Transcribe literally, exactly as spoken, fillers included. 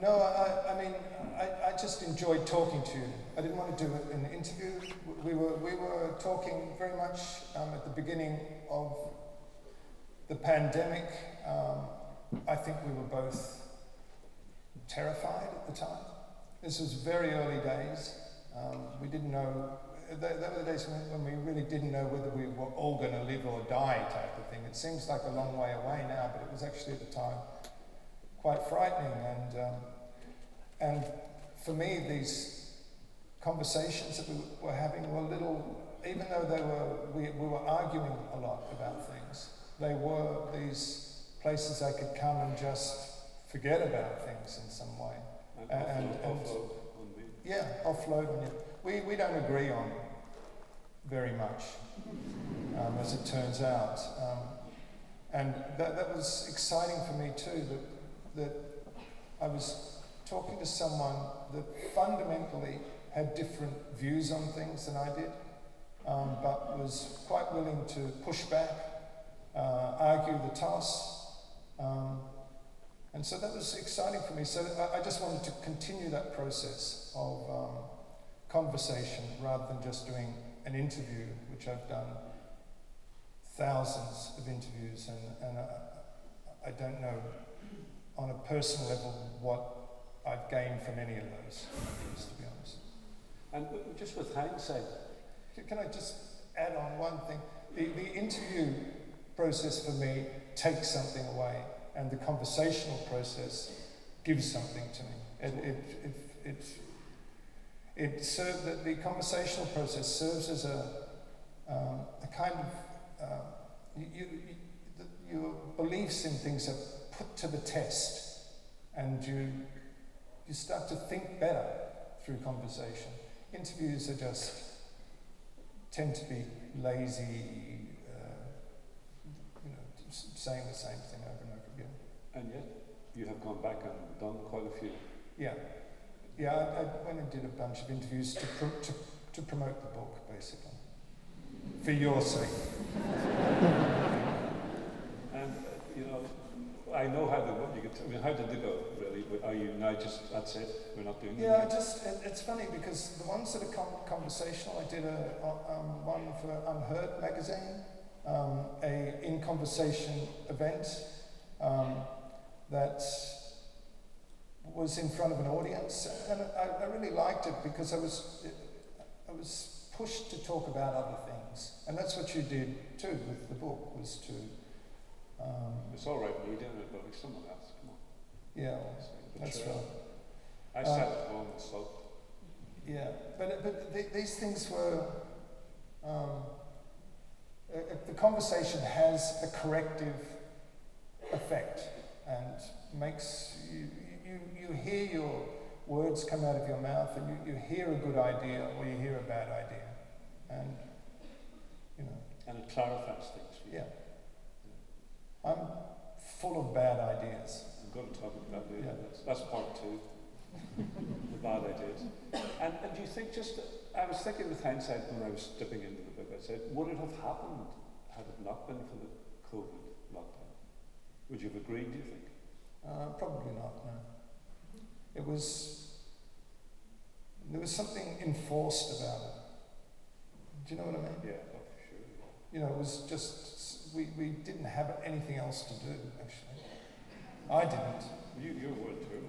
no, I, I mean, I, I just enjoyed talking to you. I didn't want to do an interview. We were, we were talking very much um, at the beginning of the pandemic. Um, I think we were both terrified at the time. This was very early days. Um, we didn't know, that, that were the days when, when we really didn't know whether we were all going to live or die type of thing. It seems like a long way away now, but it was actually at the time quite frightening. And um, and for me, these conversations that we were having were little, even though they were, we, we were arguing a lot about things, they were these places I could come and just forget about things in some way. And, and, offload, and offload on me. Yeah, offload on you. We, we don't agree on very much, um, as it turns out. Um, and that, that was exciting for me too, that, that I was talking to someone that fundamentally had different views on things than I did, um, but was quite willing to push back, uh, argue the toss. Um, and so that was exciting for me. So I, I just wanted to continue that process of um, conversation rather than just doing an interview, which I've done thousands of interviews, and, and I, I don't know on a personal level what I've gained from any of those things, to be honest. And just with hindsight, can I just add on one thing? The, the interview process for me takes something away, and the conversational process gives something to me. It it it it, it serves that the conversational process serves as a um, a kind of uh, you, you, you the, your beliefs in things are put to the test, and you. You start to think better through conversation. Interviews are just, tend to be lazy, uh, you know, saying the same thing over and over again. And yet, you have gone back and done quite a few. Yeah. Yeah, I, I went and did a bunch of interviews to, pro- to, to promote the book, basically. For your sake. And, uh, you know, I know how the what you could. T- I mean, how did they go? Really? Are you now just that's it? We're not doing. Yeah, I just it, it's funny because the ones that are com- conversational, I did a um, one for Unheard magazine, um, a in conversation event um, that was in front of an audience, and I, I really liked it because I was it, I was pushed to talk about other things, and that's what you did too with the book, was to. Um, it's all right me doing it, but like someone else, come on. Yeah, that's true. right. I Uh, sat at home and sulked. Yeah, but but th- these things were. Um, uh, the conversation has a corrective effect and makes you you you hear your words come out of your mouth, and you, you hear a good idea or you hear a bad idea, and you know. And it clarifies things for you. Yeah. I'm full of bad ideas. I'm going to talk about that later. Yeah. That's, that's part two. The bad ideas. And, and do you think just, I was thinking with hindsight when I was dipping into the book, I said, would it have happened had it not been for the COVID lockdown? Would you have agreed, do you think? Uh, probably not, no. It was, there was something enforced about it. Do you know what I mean? Yeah, oh, for sure. You know, it was just, we, we didn't have anything else to do, actually. I didn't. You, you would too.